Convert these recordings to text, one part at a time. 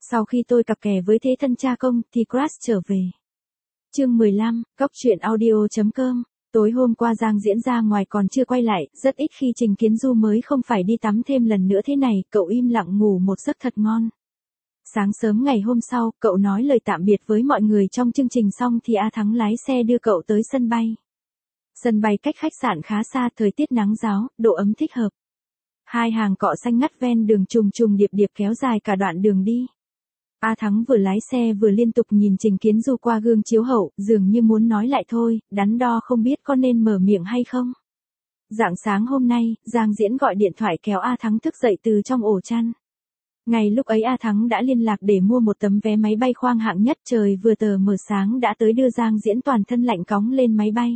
Sau khi tôi cặp kè với thế thân cha công thì crush trở về. Chương 15, Cóc truyện audio.com. Tối hôm qua Giang Diễn ra ngoài còn chưa quay lại, rất ít khi Trình Kiến Du mới không phải đi tắm thêm lần nữa thế này, cậu im lặng ngủ một giấc thật ngon. Sáng sớm ngày hôm sau, cậu nói lời tạm biệt với mọi người trong chương trình xong thì A Thắng lái xe đưa cậu tới sân bay. Sân bay cách khách sạn khá xa, thời tiết nắng ráo, độ ấm thích hợp. Hai hàng cọ xanh ngắt ven đường trùng trùng điệp điệp kéo dài cả đoạn đường đi. A Thắng vừa lái xe vừa liên tục nhìn Trình Kiến Du qua gương chiếu hậu, dường như muốn nói lại thôi, đắn đo không biết có nên mở miệng hay không. Rạng sáng hôm nay, Giang Diễn gọi điện thoại kéo A Thắng thức dậy từ trong ổ chăn. Ngay lúc ấy A Thắng đã liên lạc để mua một tấm vé máy bay khoang hạng nhất, trời vừa tờ mờ sáng đã tới đưa Giang Diễn toàn thân lạnh cóng lên máy bay.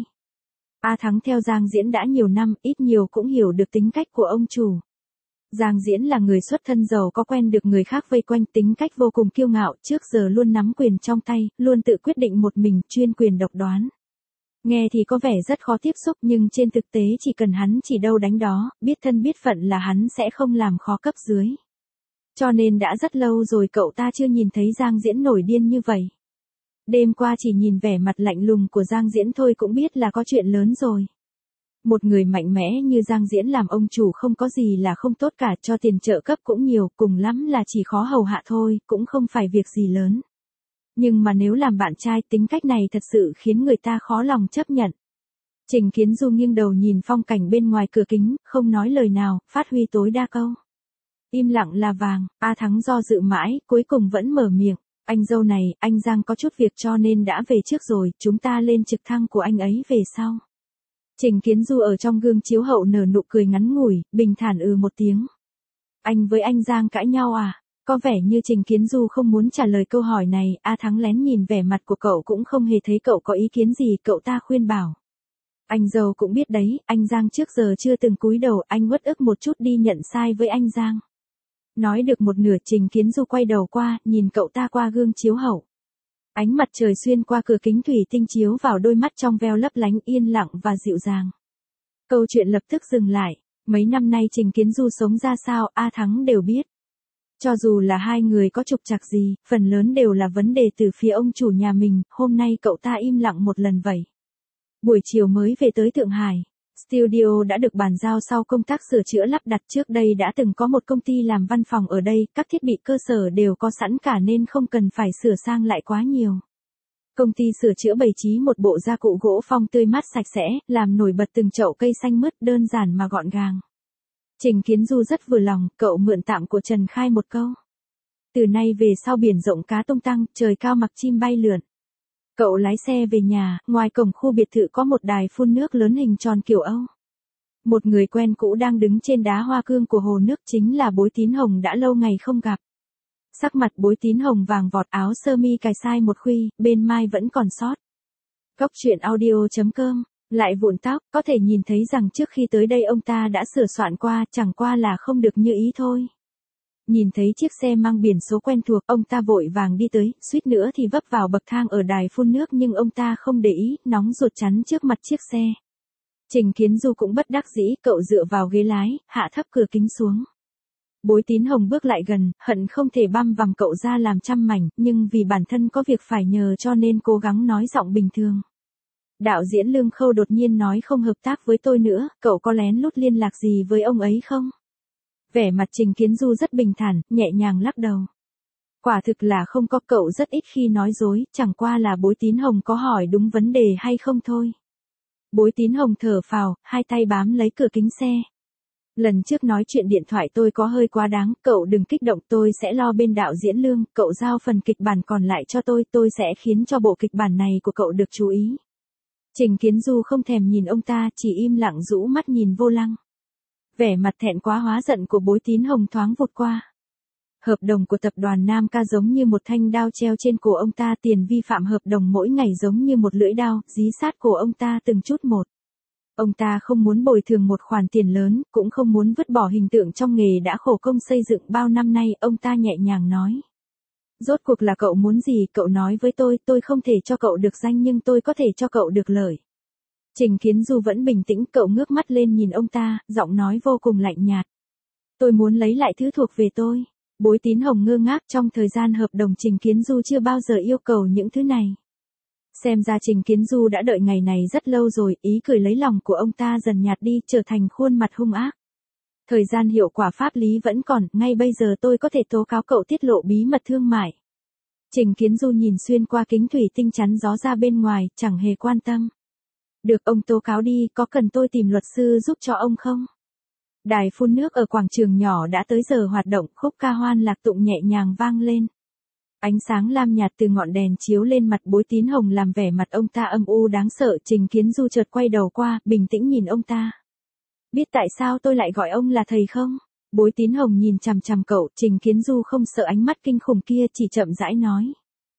A Thắng theo Giang Diễn đã nhiều năm, ít nhiều cũng hiểu được tính cách của ông chủ. Giang Diễn là người xuất thân giàu có, quen được người khác vây quanh, tính cách vô cùng kiêu ngạo, trước giờ luôn nắm quyền trong tay, luôn tự quyết định một mình, chuyên quyền độc đoán. Nghe thì có vẻ rất khó tiếp xúc nhưng trên thực tế chỉ cần hắn chỉ đâu đánh đó, biết thân biết phận là hắn sẽ không làm khó cấp dưới. Cho nên đã rất lâu rồi cậu ta chưa nhìn thấy Giang Diễn nổi điên như vậy. Đêm qua chỉ nhìn vẻ mặt lạnh lùng của Giang Diễn thôi cũng biết là có chuyện lớn rồi. Một người mạnh mẽ như Giang Diễn làm ông chủ không có gì là không tốt cả, cho tiền trợ cấp cũng nhiều, cùng lắm là chỉ khó hầu hạ thôi, cũng không phải việc gì lớn. Nhưng mà nếu làm bạn trai, tính cách này thật sự khiến người ta khó lòng chấp nhận. Trình Kiến Du nghiêng đầu nhìn phong cảnh bên ngoài cửa kính, không nói lời nào, phát huy tối đa câu. Im lặng là vàng. A Thắng do dự mãi, cuối cùng vẫn mở miệng. Anh dâu này, anh Giang có chút việc cho nên đã về trước rồi, chúng ta lên trực thăng của anh ấy về sau. Trình Kiến Du ở trong gương chiếu hậu nở nụ cười ngắn ngủi, bình thản một tiếng. Anh với anh Giang cãi nhau à? Có vẻ như Trình Kiến Du không muốn trả lời câu hỏi này, A Thắng lén nhìn vẻ mặt của cậu cũng không hề thấy cậu có ý kiến gì, cậu ta khuyên bảo. Anh dâu cũng biết đấy, anh Giang trước giờ chưa từng cúi đầu, anh uất ức một chút đi nhận sai với anh Giang. Nói được một nửa, Trình Kiến Du quay đầu qua, nhìn cậu ta qua gương chiếu hậu. Ánh mặt trời xuyên qua cửa kính thủy tinh chiếu vào đôi mắt trong veo lấp lánh, yên lặng và dịu dàng. Câu chuyện lập tức dừng lại. Mấy năm nay Trình Kiến Du sống ra sao, A Thắng đều biết. Cho dù là hai người có trục trặc gì, phần lớn đều là vấn đề từ phía ông chủ nhà mình, hôm nay cậu ta im lặng một lần vậy. Buổi chiều mới về tới Thượng Hải. Studio đã được bàn giao sau công tác sửa chữa lắp đặt, trước đây đã từng có một công ty làm văn phòng ở đây, các thiết bị cơ sở đều có sẵn cả nên không cần phải sửa sang lại quá nhiều. Công ty sửa chữa bày trí một bộ gia cụ gỗ phong tươi mát sạch sẽ, làm nổi bật từng chậu cây xanh mướt, đơn giản mà gọn gàng. Trình Kiến Du rất vừa lòng, cậu mượn tạm của Trần Khai một câu. Từ nay về sau biển rộng cá tung tăng, trời cao mặc chim bay lượn. Cậu lái xe về nhà, ngoài cổng khu biệt thự có một đài phun nước lớn hình tròn kiểu Âu. Một người quen cũ đang đứng trên đá hoa cương của hồ nước, chính là Bối Tín Hồng đã lâu ngày không gặp. Sắc mặt Bối Tín Hồng vàng vọt, áo sơ mi cài sai một khuy, bên mai vẫn còn sót. Cóc truyện audio.com. Lại vụn tóc, có thể nhìn thấy rằng trước khi tới đây ông ta đã sửa soạn qua, chẳng qua là không được như ý thôi. Nhìn thấy chiếc xe mang biển số quen thuộc, ông ta vội vàng đi tới, suýt nữa thì vấp vào bậc thang ở đài phun nước nhưng ông ta không để ý, nóng ruột chắn trước mặt chiếc xe. Trình Kiến Du cũng bất đắc dĩ, cậu dựa vào ghế lái, hạ thấp cửa kính xuống. Bối Tín Hồng bước lại gần, hận không thể băm vằm cậu ra làm trăm mảnh, nhưng vì bản thân có việc phải nhờ cho nên cố gắng nói giọng bình thường. Đạo diễn Lương Khâu đột nhiên nói không hợp tác với tôi nữa, cậu có lén lút liên lạc gì với ông ấy không? Vẻ mặt Trình Kiến Du rất bình thản, nhẹ nhàng lắc đầu. Quả thực là không có, cậu rất ít khi nói dối, chẳng qua là Bối Tín Hồng có hỏi đúng vấn đề hay không thôi. Bối Tín Hồng thở phào, hai tay bám lấy cửa kính xe. Lần trước nói chuyện điện thoại tôi có hơi quá đáng, cậu đừng kích động, tôi sẽ lo bên đạo diễn Lương, cậu giao phần kịch bản còn lại cho tôi sẽ khiến cho bộ kịch bản này của cậu được chú ý. Trình Kiến Du không thèm nhìn ông ta, chỉ im lặng rũ mắt nhìn vô lăng. Vẻ mặt thẹn quá hóa giận của Bối Tín Hồng thoáng vụt qua. Hợp đồng của tập đoàn Nam Ca giống như một thanh đao treo trên cổ ông ta, tiền vi phạm hợp đồng mỗi ngày giống như một lưỡi đao, dí sát cổ ông ta từng chút một. Ông ta không muốn bồi thường một khoản tiền lớn, cũng không muốn vứt bỏ hình tượng trong nghề đã khổ công xây dựng bao năm nay, ông ta nhẹ nhàng nói. Rốt cuộc là cậu muốn gì, cậu nói với tôi không thể cho cậu được danh nhưng tôi có thể cho cậu được lợi. Trình Kiến Du vẫn bình tĩnh, cậu ngước mắt lên nhìn ông ta, giọng nói vô cùng lạnh nhạt. Tôi muốn lấy lại thứ thuộc về tôi. Bối Tín Hồng ngơ ngác, trong thời gian hợp đồng Trình Kiến Du chưa bao giờ yêu cầu những thứ này. Xem ra Trình Kiến Du đã đợi ngày này rất lâu rồi, ý cười lấy lòng của ông ta dần nhạt đi, trở thành khuôn mặt hung ác. Thời gian hiệu quả pháp lý vẫn còn, ngay bây giờ tôi có thể tố cáo cậu tiết lộ bí mật thương mại. Trình Kiến Du nhìn xuyên qua kính thủy tinh chắn gió ra bên ngoài, chẳng hề quan tâm. Được, ông tố cáo đi, có cần tôi tìm luật sư giúp cho ông không? Đài phun nước ở quảng trường nhỏ đã tới giờ hoạt động, khúc ca hoan lạc tụng nhẹ nhàng vang lên. Ánh sáng lam nhạt từ ngọn đèn chiếu lên mặt Bối Tín Hồng làm vẻ mặt ông ta âm u đáng sợ. Trình Kiến Du chợt quay đầu qua, bình tĩnh nhìn ông ta. Biết tại sao tôi lại gọi ông là thầy không? Bối Tín Hồng nhìn chằm chằm cậu, Trình Kiến Du không sợ ánh mắt kinh khủng kia, chỉ chậm rãi nói.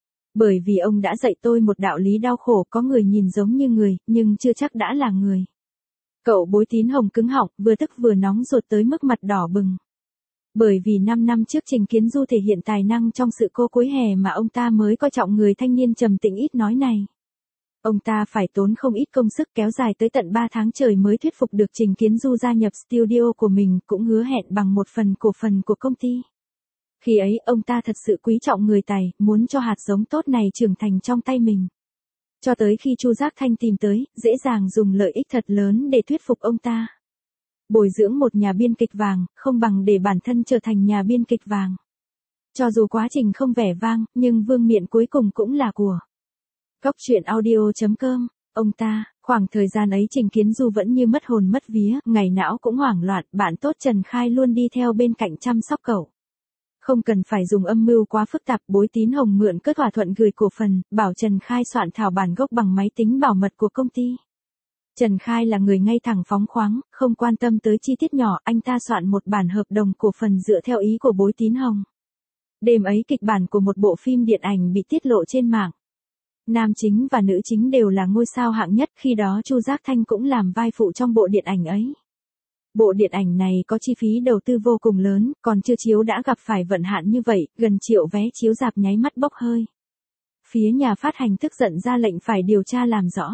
Bởi vì ông đã dạy tôi một đạo lý đau khổ, có người nhìn giống như người, nhưng chưa chắc đã là người. Cậu Bối Tín Hồng cứng họng, vừa tức vừa nóng ruột tới mức mặt đỏ bừng. Bởi vì 5 năm trước Trình Kiến Du thể hiện tài năng trong sự cô cuối hè mà ông ta mới coi trọng người thanh niên trầm tĩnh ít nói này. Ông ta phải tốn không ít công sức kéo dài tới tận 3 tháng trời mới thuyết phục được Trình Kiến Du gia nhập studio của mình, cũng hứa hẹn bằng một phần cổ phần của công ty. Khi ấy ông ta thật sự quý trọng người tài, muốn cho hạt giống tốt này trưởng thành trong tay mình. Cho tới khi Chu Giác Thanh tìm tới, dễ dàng dùng lợi ích thật lớn để thuyết phục ông ta. Bồi dưỡng một nhà biên kịch vàng, không bằng để bản thân trở thành nhà biên kịch vàng. Cho dù quá trình không vẻ vang, nhưng vương miện cuối cùng cũng là của. Góc truyện audio.com, ông ta, khoảng thời gian ấy Trình Kiến Du vẫn như mất hồn mất vía, ngày não cũng hoảng loạn, bạn tốt Trần Khai luôn đi theo bên cạnh chăm sóc cậu. Không cần phải dùng âm mưu quá phức tạp, Bối Tín Hồng mượn cớ thỏa thuận gửi cổ phần, bảo Trần Khai soạn thảo bản gốc bằng máy tính bảo mật của công ty. Trần Khai là người ngay thẳng phóng khoáng, không quan tâm tới chi tiết nhỏ, anh ta soạn một bản hợp đồng cổ phần dựa theo ý của Bối Tín Hồng. Đêm ấy kịch bản của một bộ phim điện ảnh bị tiết lộ trên mạng. Nam chính và nữ chính đều là ngôi sao hạng nhất, khi đó Chu Giác Thanh cũng làm vai phụ trong bộ điện ảnh ấy. Bộ điện ảnh này có chi phí đầu tư vô cùng lớn, còn chưa chiếu đã gặp phải vận hạn như vậy, gần 1 triệu vé chiếu rạp nháy mắt bốc hơi. Phía nhà phát hành tức giận ra lệnh phải điều tra làm rõ.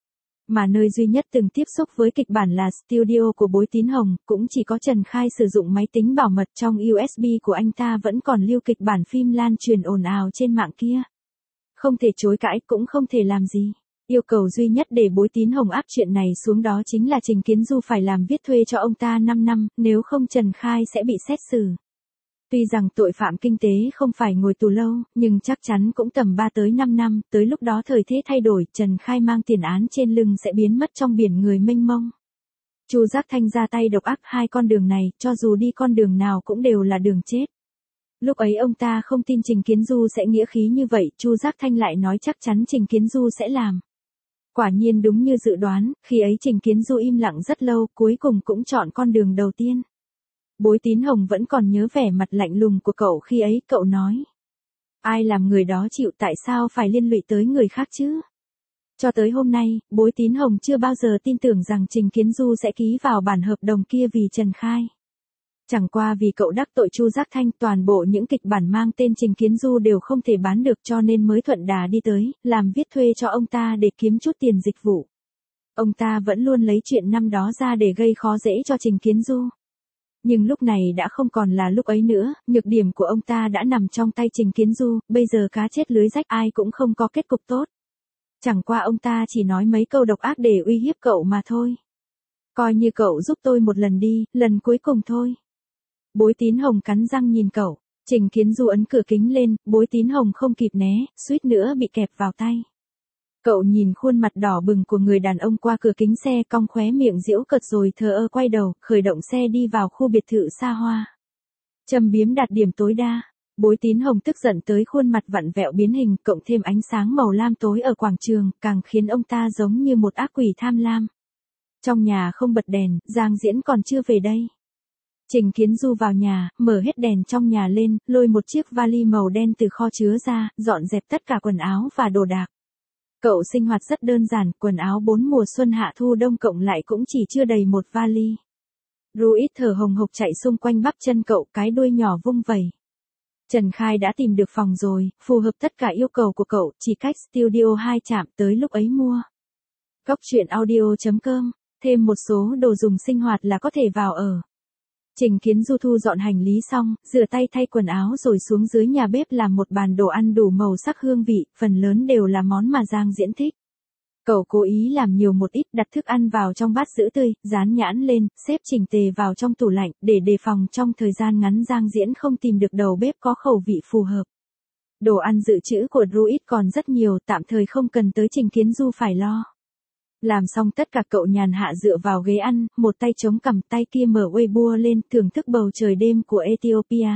Mà nơi duy nhất từng tiếp xúc với kịch bản là studio của Bối Tín Hồng, cũng chỉ có Trần Khai sử dụng máy tính bảo mật, trong USB của anh ta vẫn còn lưu kịch bản phim lan truyền ồn ào trên mạng kia. Không thể chối cãi, cũng không thể làm gì. Yêu cầu duy nhất để Bối Tín Hồng áp chuyện này xuống đó chính là Trình Kiến Du phải làm viết thuê cho ông ta 5 năm, nếu không Trần Khai sẽ bị xét xử. Tuy rằng tội phạm kinh tế không phải ngồi tù lâu, nhưng chắc chắn cũng tầm 3 tới 5 năm, tới lúc đó thời thế thay đổi, Trần Khai mang tiền án trên lưng sẽ biến mất trong biển người mênh mông. Chu Giác Thanh ra tay độc ác, hai con đường này, cho dù đi con đường nào cũng đều là đường chết. Lúc ấy ông ta không tin Trình Kiến Du sẽ nghĩa khí như vậy, Chu Giác Thanh lại nói chắc chắn Trình Kiến Du sẽ làm. Quả nhiên đúng như dự đoán, khi ấy Trình Kiến Du im lặng rất lâu, cuối cùng cũng chọn con đường đầu tiên. Bối Tín Hồng vẫn còn nhớ vẻ mặt lạnh lùng của cậu khi ấy, cậu nói. Ai làm người đó chịu, tại sao phải liên lụy tới người khác chứ? Cho tới hôm nay, Bối Tín Hồng chưa bao giờ tin tưởng rằng Trình Kiến Du sẽ ký vào bản hợp đồng kia vì Trần Khai. Chẳng qua vì cậu đắc tội Chu Giác Thanh, toàn bộ những kịch bản mang tên Trình Kiến Du đều không thể bán được, cho nên mới thuận đà đi tới, làm viết thuê cho ông ta để kiếm chút tiền dịch vụ. Ông ta vẫn luôn lấy chuyện năm đó ra để gây khó dễ cho Trình Kiến Du. Nhưng lúc này đã không còn là lúc ấy nữa, nhược điểm của ông ta đã nằm trong tay Trình Kiến Du, bây giờ cá chết lưới rách, ai cũng không có kết cục tốt. Chẳng qua ông ta chỉ nói mấy câu độc ác để uy hiếp cậu mà thôi. Coi như cậu giúp tôi một lần đi, lần cuối cùng thôi. Bối Tín Hồng cắn răng nhìn cậu, Trình Kiến Du ấn cửa kính lên, Bối Tín Hồng không kịp né, suýt nữa bị kẹp vào tay. Cậu nhìn khuôn mặt đỏ bừng của người đàn ông qua cửa kính xe, cong khóe miệng giễu cợt rồi thờ ơ quay đầu, khởi động xe đi vào khu biệt thự xa hoa. Châm biếm đạt điểm tối đa. Bối Tín Hồng tức giận tới khuôn mặt vặn vẹo biến hình, cộng thêm ánh sáng màu lam tối ở quảng trường, càng khiến ông ta giống như một ác quỷ tham lam. Trong nhà không bật đèn, Giang Diễn còn chưa về đây. Trình Kiến Du vào nhà, mở hết đèn trong nhà lên, lôi một chiếc vali màu đen từ kho chứa ra, dọn dẹp tất cả quần áo và đồ đạc. Cậu sinh hoạt rất đơn giản, quần áo 4 mùa xuân hạ thu đông cộng lại cũng chỉ chưa đầy một vali. Ruiz thở hồng hộc chạy xung quanh bắp chân cậu, cái đuôi nhỏ vung vẩy. Trần Khai đã tìm được phòng rồi, phù hợp tất cả yêu cầu của cậu, chỉ cách studio 2 trạm, tới lúc ấy mua. Góc truyện audio.com, thêm một số đồ dùng sinh hoạt là có thể vào ở. Trình Kiến Du thu dọn hành lý xong, rửa tay thay quần áo rồi xuống dưới nhà bếp làm một bàn đồ ăn đủ màu sắc hương vị, phần lớn đều là món mà Giang Diễn thích. Cậu cố ý làm nhiều một ít, đặt thức ăn vào trong bát sữa tươi, dán nhãn lên, xếp chỉnh tề vào trong tủ lạnh, để đề phòng trong thời gian ngắn Giang Diễn không tìm được đầu bếp có khẩu vị phù hợp. Đồ ăn dự trữ của Druid còn rất nhiều, tạm thời không cần tới Trình Kiến Du phải lo. Làm xong tất cả cậu nhàn hạ dựa vào ghế ăn, một tay chống cằm tay kia mở Weibo lên, thưởng thức bầu trời đêm của Ethiopia.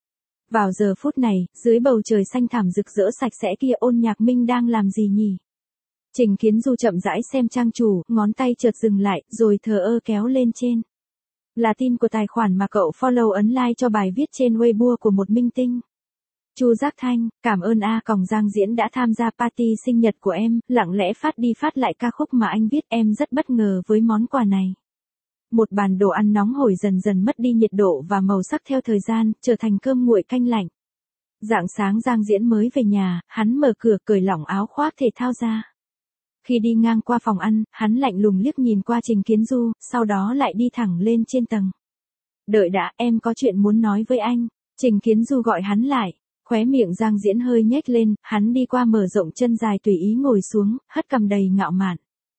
Vào giờ phút này, dưới bầu trời xanh thẳm rực rỡ sạch sẽ kia Ôn Nhạc Minh đang làm gì nhỉ? Trình Kiến Du chậm rãi xem trang chủ, ngón tay chợt dừng lại, rồi thờ ơ kéo lên trên. Là tin của tài khoản mà cậu follow ấn like cho bài viết trên Weibo của một minh tinh. Chu Giác Thanh, cảm ơn còng Giang Diễn đã tham gia party sinh nhật của em, lặng lẽ phát đi phát lại ca khúc mà anh viết, em rất bất ngờ với món quà này. Một bàn đồ ăn nóng hổi dần dần mất đi nhiệt độ và màu sắc theo thời gian, trở thành cơm nguội canh lạnh. Rạng sáng Giang Diễn mới về nhà, hắn mở cửa cởi lỏng áo khoác thể thao ra. Khi đi ngang qua phòng ăn, hắn lạnh lùng liếc nhìn qua Trình Kiến Du, sau đó lại đi thẳng lên trên tầng. Đợi đã, em có chuyện muốn nói với anh. Trình Kiến Du gọi hắn lại. Khóe miệng Giang Diễn hơi nhếch lên, hắn đi qua mở rộng chân dài tùy ý ngồi xuống, hất cằm đầy ngạo mạn.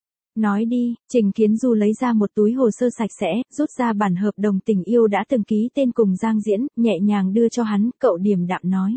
Nói đi, Trình Kiến Du lấy ra một túi hồ sơ sạch sẽ, rút ra bản hợp đồng tình yêu đã từng ký tên cùng Giang Diễn, nhẹ nhàng đưa cho hắn, cậu điềm đạm nói.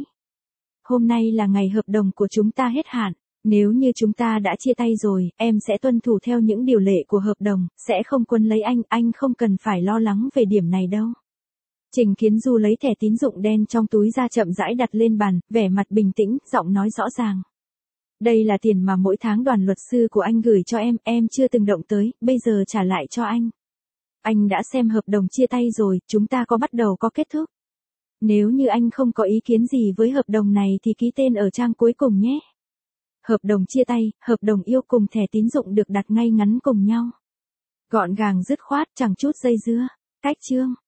Hôm nay là ngày hợp đồng của chúng ta hết hạn, nếu như chúng ta đã chia tay rồi, em sẽ tuân thủ theo những điều lệ của hợp đồng, sẽ không quấn lấy anh không cần phải lo lắng về điểm này đâu. Trình Kiến Du lấy thẻ tín dụng đen trong túi ra chậm rãi đặt lên bàn, vẻ mặt bình tĩnh, giọng nói rõ ràng. Đây là tiền mà mỗi tháng đoàn luật sư của anh gửi cho em chưa từng động tới, bây giờ trả lại cho anh. Anh đã xem hợp đồng chia tay rồi, chúng ta có bắt đầu có kết thúc. Nếu như anh không có ý kiến gì với hợp đồng này thì ký tên ở trang cuối cùng nhé. Hợp đồng chia tay, hợp đồng yêu cùng thẻ tín dụng được đặt ngay ngắn cùng nhau. Gọn gàng dứt khoát, chẳng chút dây dưa. Cách chương.